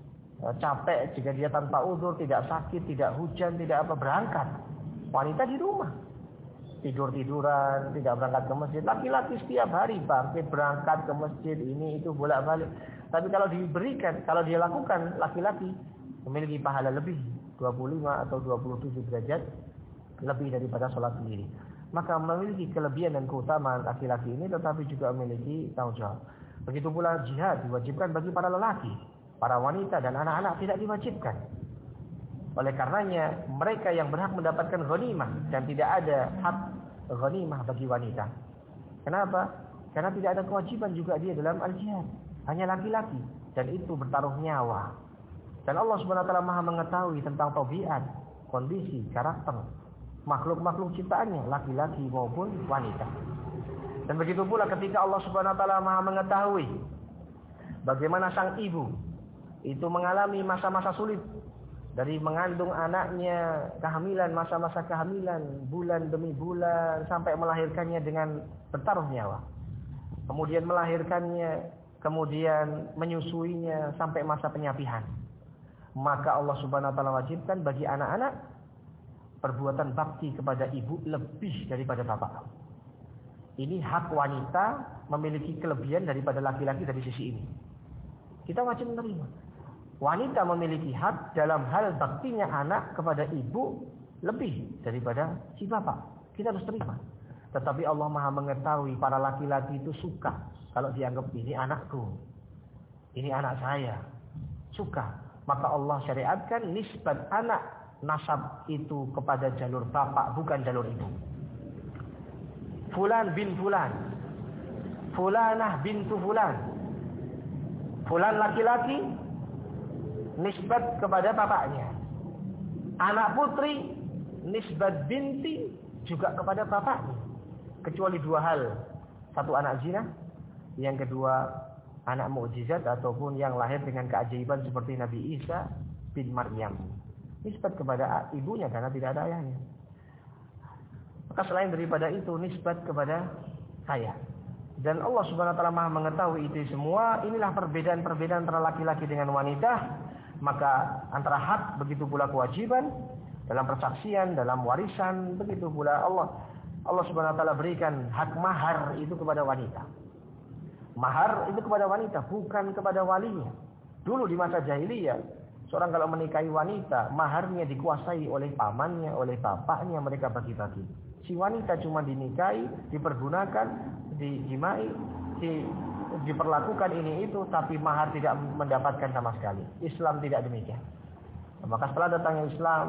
capek jika dia tanpa uzur, tidak sakit, tidak hujan, tidak apa, berangkat. Wanita di rumah tidur-tiduran, tidak berangkat ke masjid. Laki-laki setiap hari bangkit berangkat ke masjid, ini itu bolak-balik. Tapi kalau diberikan, kalau dia lakukan, laki-laki memiliki pahala lebih dua puluh lima atau dua puluh tujuh derajat lebih daripada sholat sendiri. Maka memiliki kelebihan dan keutamaan laki-laki ini, tetapi juga memiliki tanggung jawab. Begitu pula jihad diwajibkan bagi para lelaki, para wanita dan anak-anak tidak diwajibkan. Oleh karenanya mereka yang berhak mendapatkan ghanimah, dan tidak ada hak ghanimah bagi wanita. Kenapa? Karena tidak ada kewajiban juga dia dalam al-jihad. Hanya laki-laki, dan itu bertaruh nyawa. Dan Allah Subhanahu wa taala Maha mengetahui tentang tabiat, kondisi, karakter makhluk-makhluk ciptaannya, laki-laki maupun wanita. Dan begitu pula ketika Allah Subhanahu wa taala Maha mengetahui bagaimana sang ibu itu mengalami masa-masa sulit, dari mengandung anaknya, kehamilan, masa-masa kehamilan, bulan demi bulan, sampai melahirkannya dengan bertaruh nyawa. Kemudian melahirkannya, kemudian menyusuinya sampai masa penyapihan. Maka Allah Subhanahu wa taala wajibkan bagi anak-anak perbuatan bakti kepada ibu lebih daripada bapak. Ini hak wanita memiliki kelebihan daripada laki-laki dari sisi ini. Kita wajib menerima. Wanita memiliki hak dalam hal baktinya anak kepada ibu lebih daripada si bapak. Kita harus terima. Tetapi Allah Maha mengetahui para laki-laki itu suka kalau dianggap ini anakku, ini anak saya. Suka. Maka Allah syariatkan nisbat anak nasab itu kepada jalur bapak, bukan jalur ibu. Fulan bin fulan, fulanah bintu fulan. Fulan laki-laki nisbat kepada bapaknya. Anak putri nisbat binti juga kepada bapaknya. Kecuali dua hal. Satu anak zina, yang kedua anak mukjizat ataupun yang lahir dengan keajaiban seperti Nabi Isa bin Maryam. Nisbat kepada ibunya karena tidak ada ayahnya. Maka selain daripada itu nisbat kepada saya. Dan Allah Subhanahu wa taala Maha mengetahui itu semua. Inilah perbedaan-perbedaan antara laki-laki dengan wanita. Maka antara hak begitu pula kewajiban. dalam persaksian, dalam warisan. Begitu pula Allah Allah Subhanahu wa taala berikan hak mahar itu kepada wanita. Mahar itu kepada wanita, bukan kepada walinya. Dulu di masa jahiliyah, seorang kalau menikahi wanita, maharnya dikuasai oleh pamannya, oleh bapaknya, mereka bagi-bagi. Si wanita cuma dinikahi, dipergunakan, dijimai, di, diperlakukan ini itu, tapi mahar tidak mendapatkan sama sekali. Islam tidak demikian. Maka setelah datangnya Islam,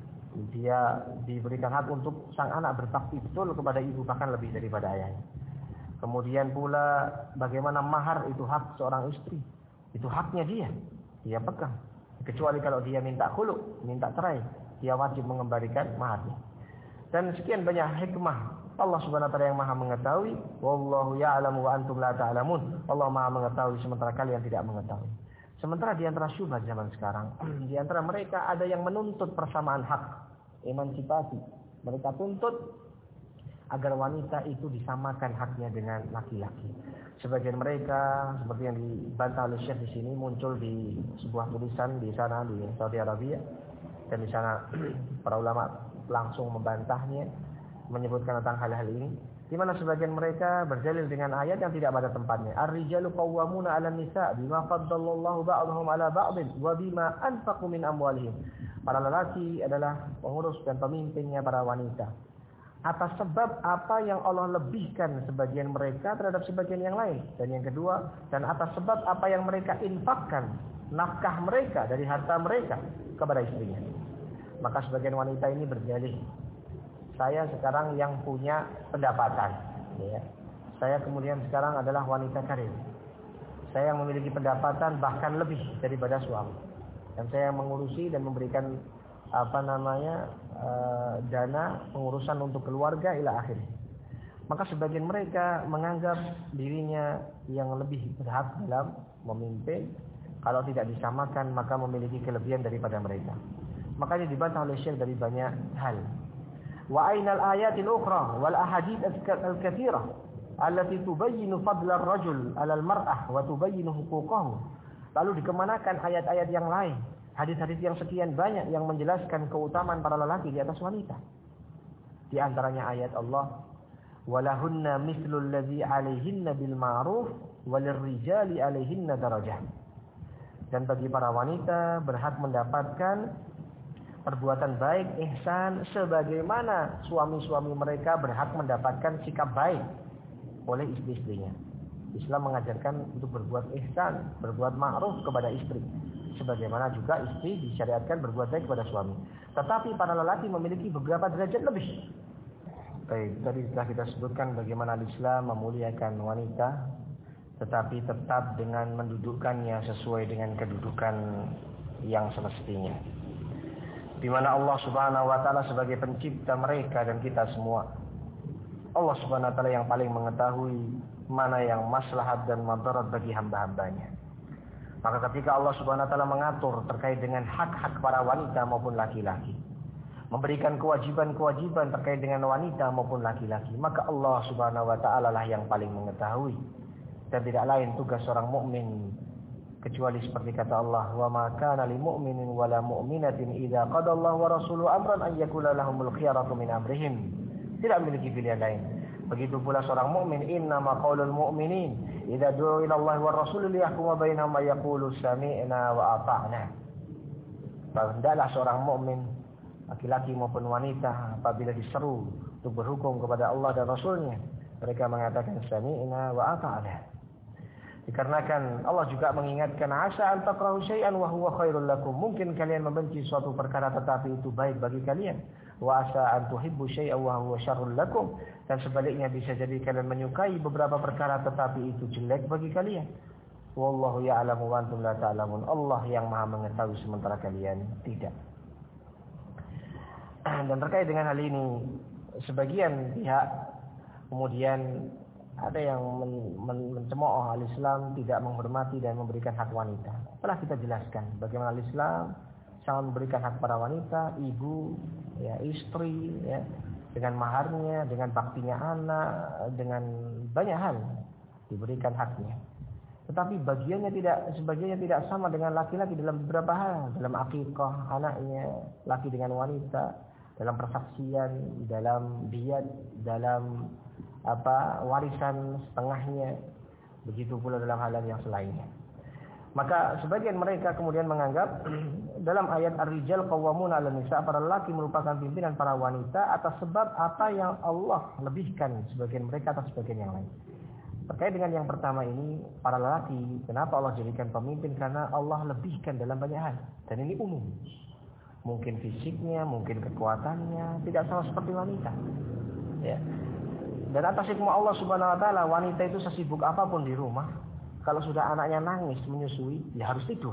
dia diberikan hak untuk sang anak berbakti betul kepada ibu, bahkan lebih daripada ayahnya. Kemudian pula bagaimana mahar itu hak seorang istri. Itu haknya dia, dia pegang. Kecuali kalau dia minta khulu, minta cerai, dia wajib mengembalikan maharnya. Dan sekian banyak hikmah Allah Subhanahu wa taala yang Maha mengetahui. Wallahu ya'lamu wa antum la ta'lamun. Allah Maha mengetahui sementara kalian tidak mengetahui. Sementara di antara syubhat zaman sekarang, di antara mereka ada yang menuntut persamaan hak, emansipasi. Mereka tuntut agar wanita itu disamakan haknya dengan laki-laki. Sebagian mereka seperti yang dibantah oleh Syekh di sini muncul di sebuah tulisan di sana di Saudi Arabia, dan di sana para ulama langsung membantahnya, menyebutkan tentang hal-hal ini, di mana sebagian mereka berdalil dengan ayat yang tidak pada tempatnya. Ar-rijalu qawwamuna 'alan nisa' bima faddalallahu ba'dahum 'ala ba'dhin wa bima anfaqu min amwalihim. Para lelaki adalah pengurus dan pemimpinnya para wanita atas sebab apa yang Allah lebihkan sebagian mereka terhadap sebagian yang lain. Dan yang kedua, dan atas sebab apa yang mereka infakkan, nafkah mereka dari harta mereka kepada istrinya. Maka sebagian wanita ini berdalih, saya sekarang yang punya pendapatan, ya. Saya kemudian sekarang adalah wanita karir. Saya yang memiliki pendapatan bahkan lebih daripada suami. Dan saya yang mengurusi dan memberikan apa namanya uh, dana pengurusan untuk keluarga ila akhir. Maka sebagian mereka menganggap dirinya yang lebih berhak dalam memimpin. Kalau tidak disamakan maka memiliki kelebihan daripada mereka. Makanya dibantah oleh Syekh dari banyak hal. Wa ainal ayatil ukhra wal ahadits al-katsirah allati tubayyinu fadla ar-rajul 'ala al-mar'ah wa tubayyinu huquqahu. Lalu dikemanakan ayat-ayat yang lain? Hadis-hadis yang sekian banyak yang menjelaskan keutamaan para lelaki di atas wanita. Di antaranya ayat Allah, walahunna mislul ladzi 'alaihinna bil ma'ruf walirrijali 'alaihinna darajah. Dan bagi para wanita berhak mendapatkan perbuatan baik, ihsan, sebagaimana suami-suami mereka berhak mendapatkan sikap baik oleh istri-istrinya. Islam mengajarkan untuk berbuat ihsan, berbuat ma'ruf kepada istri. Sebagaimana juga istri disyariatkan berbuat baik kepada suami. Tetapi para lelaki memiliki beberapa derajat lebih. Baik, tadi telah kita sebutkan bagaimana Islam memuliakan wanita, tetapi tetap dengan mendudukkannya sesuai dengan kedudukan yang semestinya. Di mana Allah Subhanahu wa taala sebagai pencipta mereka dan kita semua. Allah Subhanahu wa taala yang paling mengetahui mana yang maslahat dan madarat bagi hamba-hambanya. Maka ketika Allah Subhanahu wa taala mengatur terkait dengan hak-hak para wanita maupun laki-laki, memberikan kewajiban-kewajiban terkait dengan wanita maupun laki-laki, maka Allah Subhanahu wa taala lah yang paling mengetahui. Dan tidak lain tugas seorang mukmin kecuali seperti kata Allah, wa ma kana lil mu'minin wala mu'minatin idza qada Allah wa rasuluhu amran an yakula lahumul khiyaratu min amrihim. Tidak memiliki pilihan lain. Begitu pula seorang mukmin, innama qaulul mu'minin idza du'u ila Allah wa rasul liyahkuma bainahum ay yaqulu sami'na wa ata'na. Hendaklah seorang mukmin, laki-laki maupun wanita, apabila diseru untuk berhukum kepada Allah dan Rasulnya, mereka mengatakan sami'na wa ata'na. Dikarenakan Allah juga mengingatkan, asa an takrahu syai'an wa huwa khairul lakum. Mungkin kalian membenci suatu perkara tetapi itu baik bagi kalian. Wa asa an tuhibbu syai'an wa huwa syarrul lakum. Dan sebaliknya bisa jadi kalian menyukai beberapa perkara tetapi itu jelek bagi kalian. Wallahu ya'lamu wa antum la ta'lamun. Allah yang Maha mengetahui sementara kalian tidak. Dan terkait dengan hal ini, sebagian pihak kemudian ada yang men, men, mencemooh al-Islam, tidak menghormati dan memberikan hak wanita. Telah kita jelaskan bagaimana al-Islam sangat memberikan hak para wanita, ibu, ya, istri, ya, dengan maharnya, dengan baktinya anak, dengan banyak hal diberikan haknya. Tetapi bagiannya tidak sebagiannya tidak sama dengan laki-laki dalam beberapa hal, dalam akikah anaknya, laki dengan wanita, dalam persaksian, dalam diat, dalam apa warisan setengahnya, begitu pula dalam hal yang selainnya. Maka sebagian mereka kemudian menganggap dalam ayat Ar-Rijal Qawwamuna 'alan Nisa, para lelaki merupakan pimpinan para wanita atas sebab apa yang Allah lebihkan sebagian mereka atas sebagian yang lain. Terkait dengan yang pertama ini, para lelaki, kenapa Allah jadikan pemimpin? Karena Allah lebihkan dalam banyak hal. Dan ini umum. Mungkin fisiknya, mungkin kekuatannya, tidak sama seperti wanita. Ya. Dan atas hikmah Allah Subhanahu wa taala, wanita itu sesibuk apapun di rumah, kalau sudah anaknya nangis menyusui, ya harus tidur.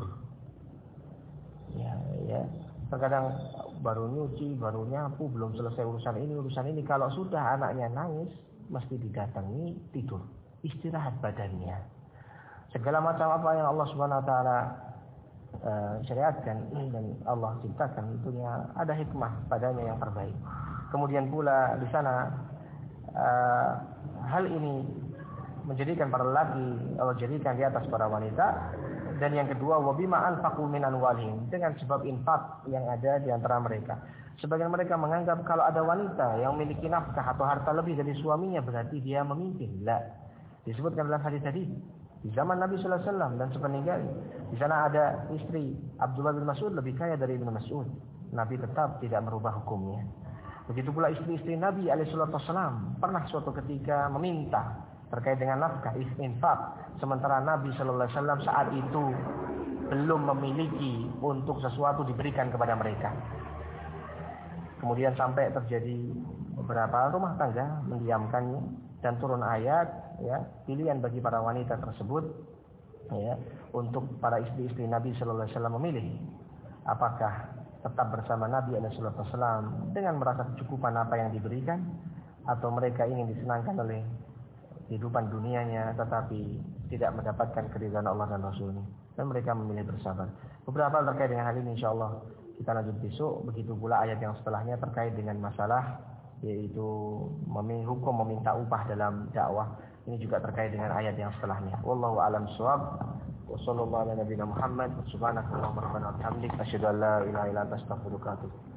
Ya, ya. Terkadang baru nyuci, baru nyapu, belum selesai urusan ini, urusan ini. Kalau sudah anaknya nangis, mesti didatangi tidur. Istirahat badannya. Segala macam apa yang Allah Subhanahu wa taala uh, syariatkan dan Allah ciptakan tentunya ada hikmah padanya yang terbaik. Kemudian pula di sana uh, hal ini menjadikan para lelaki Allah jadikan di atas para wanita. Dan yang kedua, wabima anfaqu min anwalihim, dengan sebab infak yang ada di antara mereka. Sebagian mereka menganggap kalau ada wanita yang memiliki nafkah atau harta lebih dari suaminya berarti dia memimpin. La. Disebutkan dalam hadis tadi di zaman Nabi sallallahu alaihi wasallam dan sepeninggalnya, di sana ada istri Abdullah bin Mas'ud lebih kaya dari Ibnu Mas'ud. Nabi tetap tidak merubah hukumnya. Begitu pula istri-istri Nabi alaihi wasallam pernah suatu ketika meminta terkait dengan nafkah infak, sementara Nabi sallallahu alaihi wasallam saat itu belum memiliki untuk sesuatu diberikan kepada mereka. Kemudian sampai terjadi beberapa rumah tangga mendiamkannya dan turun ayat, ya, pilihan bagi para wanita tersebut, ya, untuk para istri-istri Nabi sallallahu alaihi wasallam memilih apakah tetap bersama Nabi sallallahu alaihi wasallam dengan merasa kecukupan apa yang diberikan, atau mereka ingin disenangkan oleh kehidupan dunianya tetapi tidak mendapatkan keridhaan Allah dan Rasulnya, dan mereka memilih bersabar. Beberapa hal terkait dengan hal ini insyaallah kita lanjut besok. Begitu pula ayat yang setelahnya terkait dengan masalah yaitu hukum meminta upah dalam dakwah. Ini juga terkait dengan ayat yang setelahnya. Wallahu a'lam bishawab. Wa sallallahu ala nabiyina Muhammad. Subhanakallahumma rabbana wa bihamdika asyhadu an la ilaha illa anta astaghfiruka wa atubu ilaik.